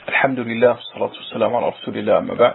الحمد لله والصلاة والسلام على رسول الله، أما بعد.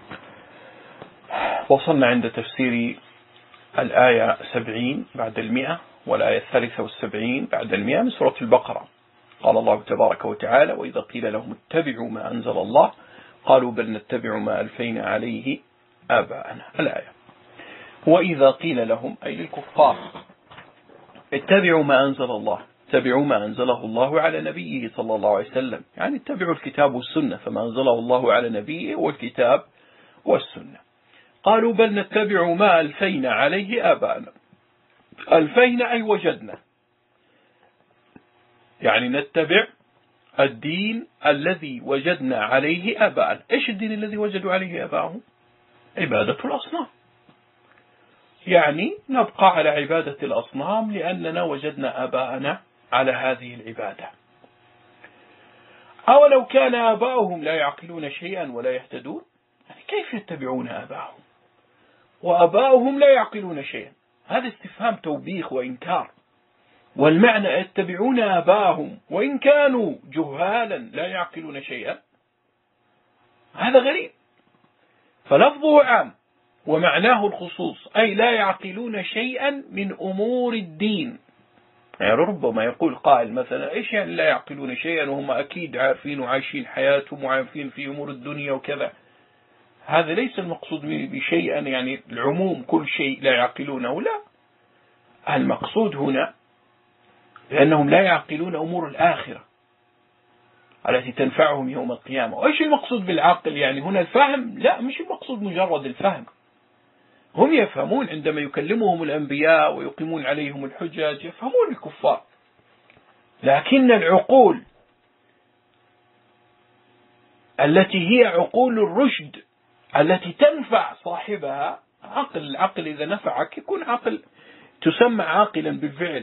وصلنا عند تفسير الآية 70 بعد 100 والآية 73 بعد 100 من سورة البقرة. قال الله تبارك وتعالى: وإذا قيل لهم اتبعوا ما أنزل الله قالوا بل نتبع ما ألفينا عليه آباءنا. الآية: وإذا قيل لهم، أي للكفار، اتبعوا ما أنزل الله، اتبعوا ما أنزله الله على نبيه صلى الله عليه وسلم، يعني اتبعوا الكتاب والسنة، فما أنزله الله على نبيه والكتاب والسنة. قالوا بل نتبع ما ألفينا عليه آباءنا. ألفينا أي وجدنا، يعني نتبع الدين الذي وجدنا عليه آباءنا. إيش الدين الذي وجدوا عليه آباءهم؟ عبادة الأصنام، يعني نبقى على عبادة الأصنام لأننا وجدنا آباءنا على هذه العبادة. أولو كان آباؤهم لا يعقلون شيئا ولا يهتدون، يعني كيف يتبعون آباءهم وآباؤهم لا يعقلون شيئا؟ هذا استفهام توبيخ وإنكار. والمعنى يتبعون آباءهم وإن كانوا جهالا لا يعقلون شيئا، هذا غريب. فلفظه عام ومعناه الخصوص، أي لا يعقلون شيئا من أمور الدين. يعني ربما يقول قائل مثلا: إيش يعني لا يعقلون شيئا وهم أكيد عارفين وعايشين حياتهم وعارفين في أمور الدنيا وكذا. هذا ليس المقصود بشيئا يعني العموم كل شيء لا يعقلونه، لا. المقصود هنا لأنهم لا يعقلون أمور الآخرة التي تنفعهم يوم القيامة. وإيش المقصود بالعقل؟ يعني هنا الفهم؟ لا، مش المقصود مجرد الفهم. هم يفهمون عندما يكلمهم الأنبياء ويقيمون عليهم الحجج، يفهمون الكفار، لكن العقول التي هي عقول الرشد التي تنفع صاحبها، العقل إذا نفعك يكون عقل، تسمى عاقلا بالفعل.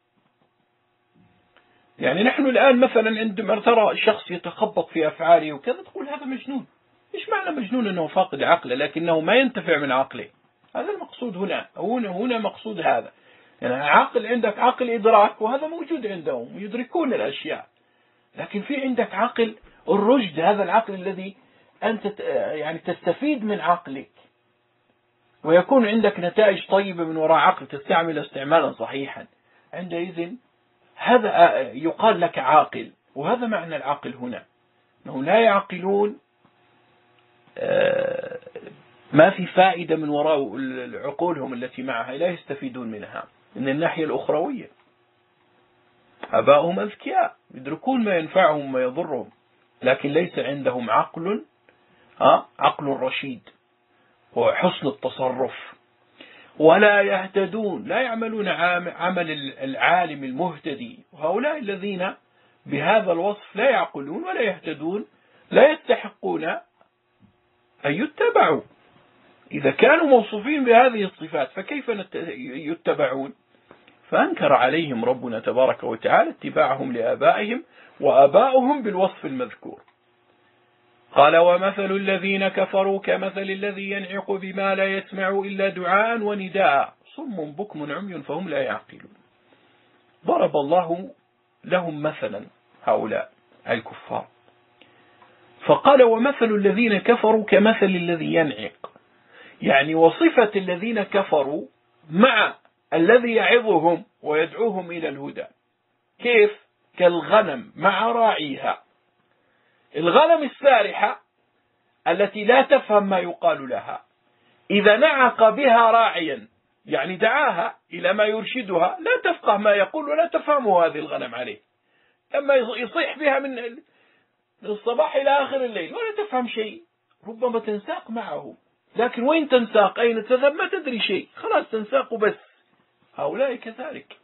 يعني نحن الآن مثلا عندما ترى شخص يتخبط في أفعاله وكذا تقول هذا مجنون. إيش معنى مجنون؟ أنه فاقد عقله، لكنه ما ينتفع من عقله. هذا المقصود هنا مقصود هذا. يعني عقل، عندك عقل إدراك وهذا موجود عندهم، يدركون الأشياء، لكن في عندك عقل الرشد، هذا العقل الذي أنت يعني تستفيد من عقلك ويكون عندك نتائج طيبة من وراء عقل تستعمل استعمالا صحيحا. عندئذ هذا يقال لك عاقل. وهذا معنى العقل هنا، أنهم لا يعقلون ما في فائدة من وراء عقولهم التي معها، لا يستفيدون منها من الناحية الأخروية. آباؤهم أذكياء يدركون ما ينفعهم وما يضرهم، لكن ليس عندهم عقل رشيد وحسن التصرف. ولا يهتدون، لا يعملون عمل العالم المهتدي. وهؤلاء الذين بهذا الوصف لا يعقلون ولا يهتدون لا يستحقون أن يتبعوا. إذا كانوا موصوفين بهذه الصفات فكيف يتبعون؟ فأنكر عليهم ربنا تبارك وتعالى اتباعهم لآبائهم وآباؤهم بالوصف المذكور. قال: ومثل الذين كفروا كمثل الذي ينعق بما لا يسمع إلا دعاء ونداء صم بكم عمي فهم لا يعقلون. ضرب الله لهم مثلا هؤلاء الكفار، فقال: ومثل الذين كفروا كمثل الذي ينعق، يعني وصفة الذين كفروا مع الذي يعظهم ويدعوهم إلى الهدى. كيف؟ كالغنم مع راعيها. الغنم السارحة التي لا تفهم ما يقال لها، إذا نعق بها راعيا يعني دعاها إلى ما يرشدها لا تفقه ما يقول ولا تفهمه هذه الغنم عليه. لما يصيح بها من الصباح إلى آخر الليل ولا تفهم شيء، ربما تنساق معه، لكن وين تنساق؟ أين تذهب؟ ما تدري شيء، خلاص تنساق بس. هؤلاء كذلك.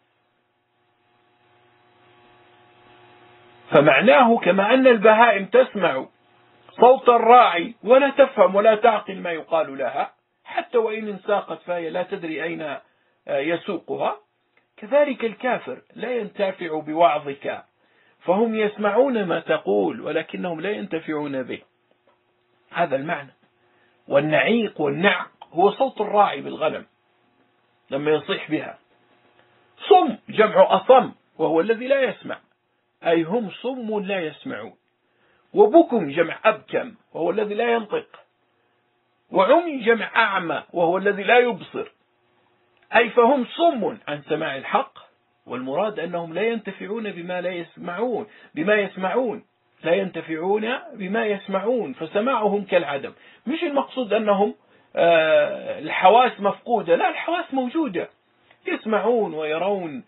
فمعناه كما أن البهائم تسمع صوت الراعي ولا تفهم ولا تعقل ما يقال لها، حتى وإن انساقت فهي لا تدري أين يسوقها، كذلك الكافر لا ينتفع بوعظك، فهم يسمعون ما تقول ولكنهم لا ينتفعون به. هذا المعنى. والنعيق والنعق هو صوت الراعي بالغنم لما يصيح بها. صم جمع أصم وهو الذي لا يسمع، أي هم صم لا يسمعون. وبكم جمع أبكم وهو الذي لا ينطق، وعمي جمع أعمى وهو الذي لا يبصر، أي فهم صم عن سماع الحق، والمراد أنهم لا ينتفعون بما يسمعون لا ينتفعون بما يسمعون، فسماعهم كالعدم. مش المقصود أنهم الحواس مفقودة، لا، الحواس موجودة، يسمعون ويرون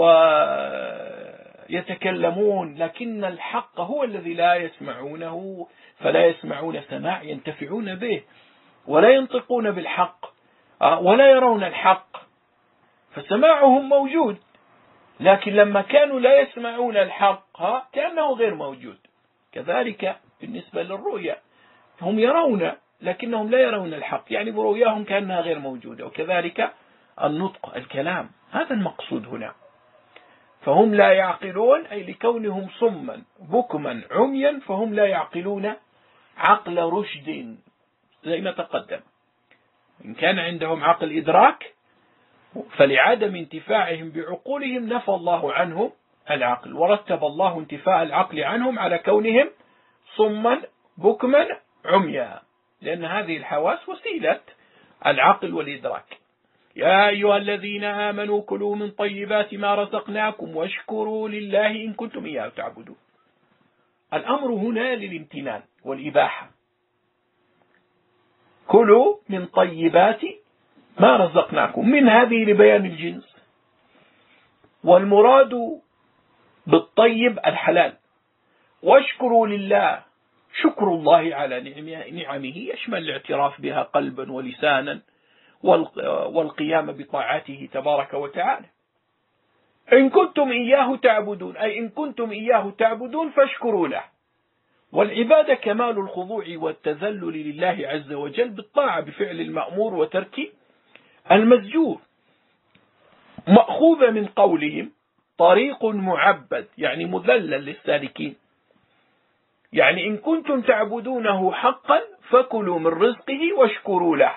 ويتكلمون، لكن الحق هو الذي لا يسمعونه، فلا يسمعون سماع ينتفعون به، ولا ينطقون بالحق، ولا يرون الحق، فسماعهم موجود، لكن لما كانوا لا يسمعون الحق كأنه غير موجود. كذلك بالنسبة للرؤيا، هم يرون لكنهم لا يرون الحق، يعني برؤياهم كأنها غير موجودة. وكذلك النطق، الكلام، هذا المقصود هنا. فهم لا يعقلون، أي لكونهم صما بكما عميا، فهم لا يعقلون عقل رشد زي ما تقدم. إن كان عندهم عقل إدراك، فلعدم انتفاعهم بعقولهم نفى الله عنهم العقل، ورتب الله انتفاء العقل عنهم على كونهم صما بكما عميا، لأن هذه الحواس وسيلة العقل والإدراك. يا أيها الذين آمنوا كلوا من طيبات ما رزقناكم واشكروا لله إن كنتم إياه تعبدون. الأمر هنا للامتنان والإباحة. كلوا من طيبات ما رزقناكم، من هذه لبيان الجنس، والمراد بالطيب الحلال. واشكروا لله، شكر الله على نعمه يشمل الاعتراف بها قلبا ولسانا، والقيام بطاعته تبارك وتعالى. إن كنتم إياه تعبدون، أي إن كنتم إياه تعبدون فاشكروا له. والعبادة كمال الخضوع والتذلل لله عز وجل بالطاعة بفعل المأمور وترك المسجور، مأخوذة من قولهم طريق معبد، يعني مذلل للسالكين، يعني إن كنتم تعبدونه حقا فكلوا من رزقه واشكروا له.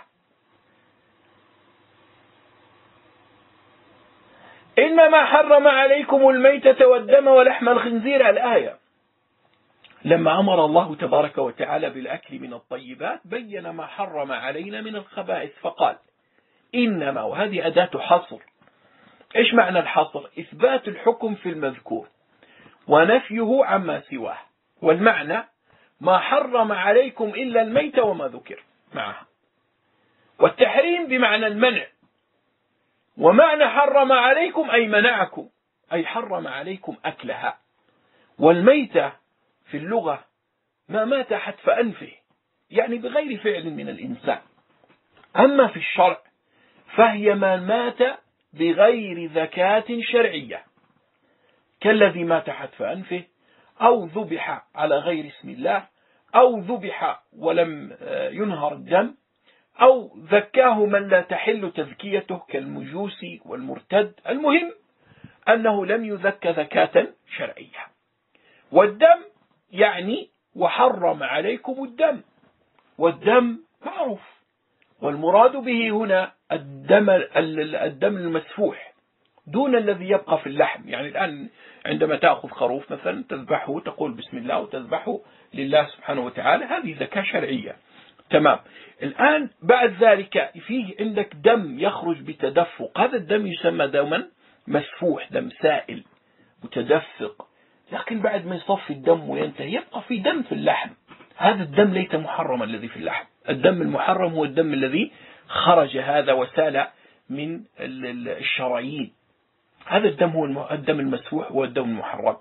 إنما حرم عليكم الميتة والدم ولحم الخنزير، الآية. لما أمر الله تبارك وتعالى بالأكل من الطيبات بين ما حرم علينا من الخبائث، فقال إنما، وهذه أداة حصر. إيش معنى الحصر؟ إثبات الحكم في المذكور ونفيه عما سواه، والمعنى ما حرم عليكم إلا الميت وما ذكر معها. والتحريم بمعنى المنع، ومعنى حرم عليكم أي منعكم، أي حرم عليكم أكلها. والميتة في اللغة ما مات حتف أنفه، يعني بغير فعل من الإنسان. أما في الشرع فهي ما مات بغير ذكاة شرعية، كالذي مات حتف أنفه، أو ذبح على غير اسم الله، أو ذبح ولم ينهر الدم، أو ذكاه من لا تحل تذكيته كالمجوس والمرتد. المهم أنه لم يذك ذكاة شرعية. والدم يعني وحرم عليكم الدم، والدم معروف، والمراد به هنا الدم المسفوح دون الذي يبقى في اللحم. يعني الآن عندما تأخذ خروف مثلا تذبحه، تقول بسم الله وتذبحه لله سبحانه وتعالى، هذه زكاة شرعية، تمام. الآن بعد ذلك فيه عندك دم يخرج بتدفق، هذا الدم يسمى دما مسفوح، دم سائل متدفق، لكن بعد ما يصفي الدم وينتهي يبقى في دم في اللحم، هذا الدم ليس محرما الذي في اللحم. الدم المحرم هو الدم الذي خرج هذا وسال من الشرايين، هذا الدم هو الدم المسفوح، هو الدم المحرم.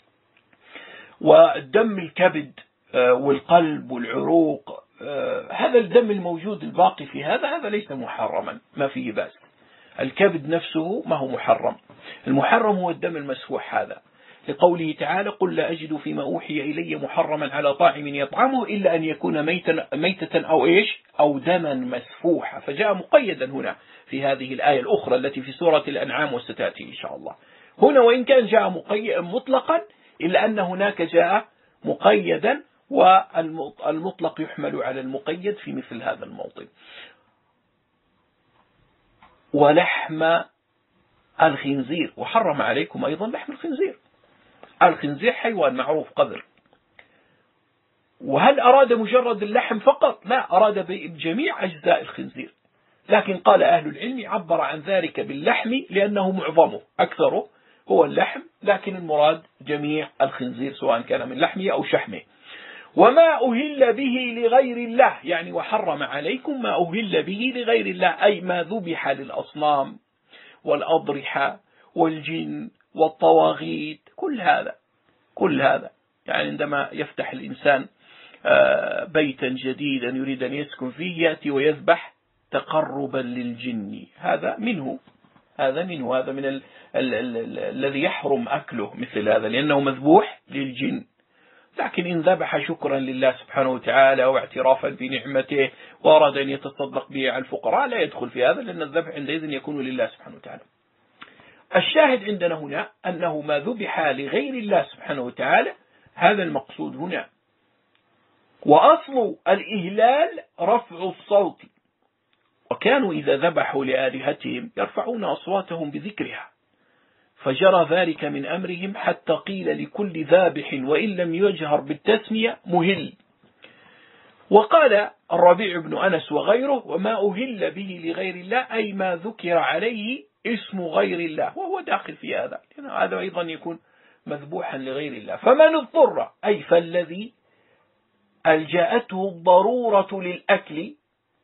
والدم الكبد والقلب والعروق، هذا الدم الموجود الباقي في هذا ليس محرما، ما فيه بأس. الكبد نفسه ما هو محرم، المحرم هو الدم المسفوح هذا، لقوله تعالى قل لا أجد فيما أوحي إلي محرما على طاعم يطعمه إلا أن يكون ميتة أو إيش أو دما مسفوحا، فجاء مقيدا هنا في هذه الآية الأخرى التي في سورة الأنعام وستأتي إن شاء الله. هنا وإن كان جاء مطلقا إلا أن هناك جاء مقيدا، والمطلق يحمل على المقيد في مثل هذا الموطن. ولحم الخنزير، وحرم عليكم أيضا لحم الخنزير. الخنزير حيوان معروف قذر، وهل أراد مجرد اللحم فقط؟ لا، أراد بجميع أجزاء الخنزير، لكن قال أهل العلم عبر عن ذلك باللحم لأنه معظمه أكثره هو اللحم، لكن المراد جميع الخنزير سواء كان من لحمه أو شحمه. وما أهل به لغير الله، يعني وحرم عليكم ما أهل به لغير الله، أي ما ذبح للأصنام والأضرحة والجن والطواغيت، كل هذا يعني عندما يفتح الإنسان بيتا جديدا يريد أن يسكن فيه يأتي ويذبح تقربا للجن، هذا من الذي يحرم أكله مثل هذا لأنه مذبوح للجن. لكن إن ذبح شكرا لله سبحانه وتعالى واعترافا بنعمته وأراد أن يتصدق به على الفقراء لا يدخل في هذا، لأن الذبح عندئذ يكون لله سبحانه وتعالى. الشاهد عندنا هنا أنه ما ذبح لغير الله سبحانه وتعالى هذا المقصود هنا. وأصل الإهلال رفع الصوت، وكانوا إذا ذبحوا لآلهتهم يرفعون أصواتهم بذكرها، فجرى ذلك من أمرهم حتى قيل لكل ذابح وإن لم يجهر بالتسمية مهل. وقال الربيع بن أنس وغيره وما أهل به لغير الله أي ما ذكر عليه اسم غير الله، وهو داخل في هذا، لأن هذا أيضا يكون مذبوحا لغير الله. فمن اضطر أي فالذي ألجأته الضرورة للأكل،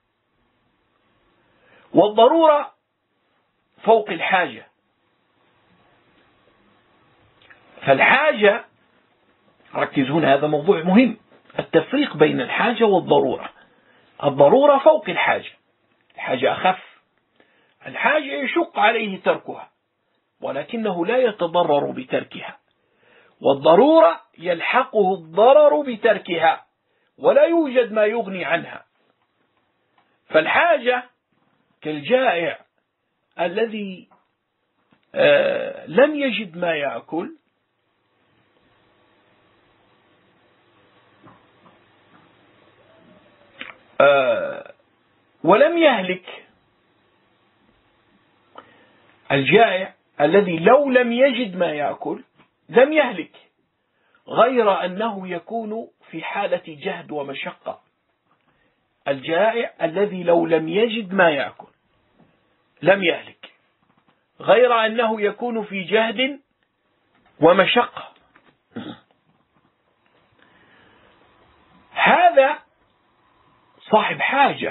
والضرورة فوق الحاجة، فالحاجة ركزون هذا موضوع مهم، التفريق بين الحاجة والضرورة. الضرورة فوق الحاجة، الحاجة أخف، الحاجة يشق عليه تركها ولكنه لا يتضرر بتركها، والضرورة يلحقه الضرر بتركها ولا يوجد ما يغني عنها. فالحاجة كالجائع الذي لم يجد ما يأكل ولم يهلك، الجائع الذي لو لم يجد ما يأكل لم يهلك، غير أنه يكون في حالة جهد ومشقة. الجائع الذي لو لم يجد ما يأكل لم يهلك، غير أنه يكون في جهد ومشقة. هذا صاحب حاجة،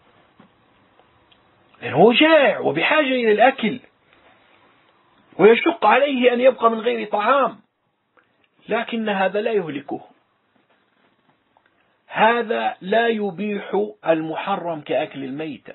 لأنه هو جائع وبحاجة إلى الأكل ويشق عليه أن يبقى من غير طعام، لكن هذا لا يهلكه، هذا لا يبيح المحرم كأكل الميتة.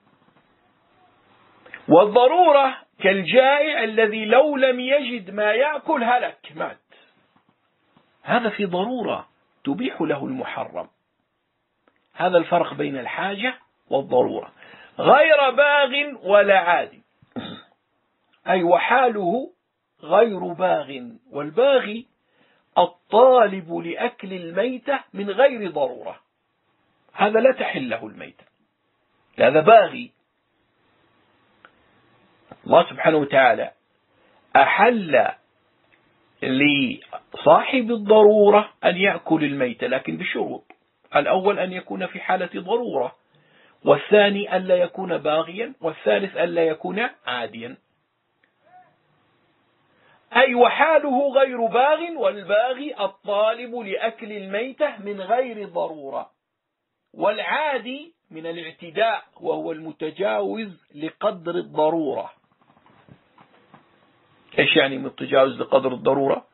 والضرورة كالجائع الذي لو لم يجد ما يأكل هلك مات، هذا في ضرورة تبيح له المحرم. هذا الفرق بين الحاجة والضرورة، غير باغ ولا عاد، أي وحاله غير باغ، والباغي الطالب لأكل الميتة من غير ضرورة، هذا لا تحل له الميتة، هذا باغي. الله سبحانه وتعالى أحل لصاحب الضرورة أن يأكل الميتة لكن بشروط، الأول أن يكون في حالة ضرورة، والثاني ألا يكون باغيا، والثالث ألا يكون عاديا. أي وحاله غير باغ، والباغي الطالب لأكل الميتة من غير ضرورة، والعادي من الاعتداء وهو المتجاوز لقدر الضرورة. إيش يعني متجاوز لقدر الضرورة؟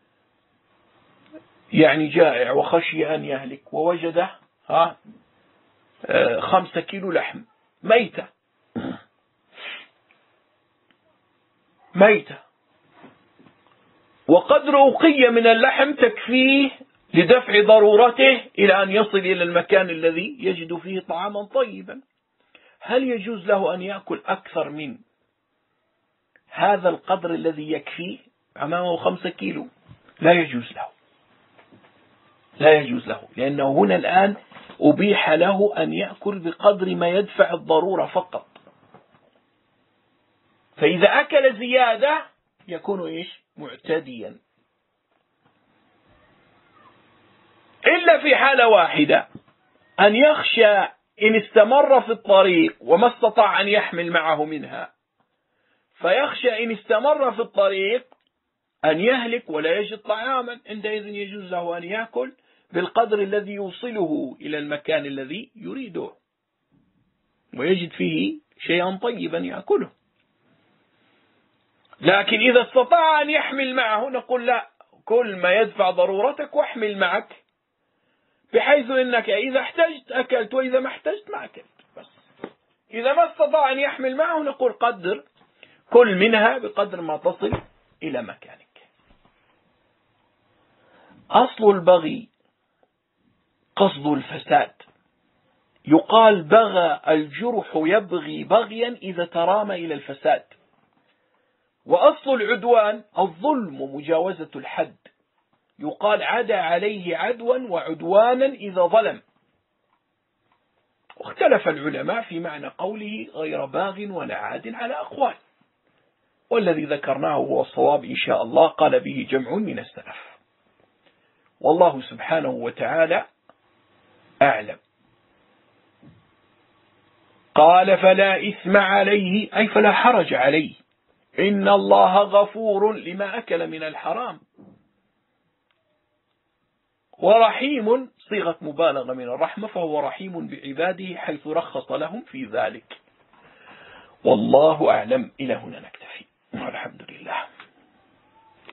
يعني جائع وخشي أن يهلك ووجد 5 كيلو لحم ميتة وقدر أقية من اللحم تكفيه لدفع ضرورته إلى أن يصل إلى المكان الذي يجد فيه طعاما طيبا. هل يجوز له أن يأكل أكثر من هذا القدر الذي يكفيه؟ أمامه 5 كيلو، لا يجوز له، لأنه هنا الآن أبيح له أن يأكل بقدر ما يدفع الضرورة فقط. فإذا أكل زيادة يكون معتديا. إلا في حالة واحدة، أن يخشى إن استمر في الطريق وما استطاع أن يحمل معه منها، فيخشى إن استمر في الطريق أن يهلك ولا يجد طعاما، عندئذ يجوز له أن يأكل بالقدر الذي يوصله إلى المكان الذي يريده ويجد فيه شيئا طيبا يأكله. لكن إذا استطاع أن يحمل معه نقول لا، كل ما يدفع ضرورتك واحمل معك، بحيث أنك إذا احتجت أكلت وإذا ما احتجت ما أكلت بس. إذا ما استطاع أن يحمل معه نقول قدر كل منها بقدر ما تصل إلى مكانك. أصل البغي قصد الفساد، يقال بغى الجرح يبغي بغيا إذا ترام إلى الفساد. وأصل العدوان الظلم ومجاوزة الحد، يقال عدا عليه عدوا وعدوانا إذا ظلم. واختلف العلماء في معنى قوله غير باغ ولا عاد على أقوال، والذي ذكرناه هو الصواب إن شاء الله، قال به جمع من السلف، والله سبحانه وتعالى أعلم. قال فلا إثم عليه، أي فلا حرج عليه، إن الله غفور لما أكل من الحرام، ورحيم صيغة مبالغة من الرحمة، فهو رحيم بعباده حيث رخص لهم في ذلك. والله أعلم. إلى هنا نكتفي والحمد لله.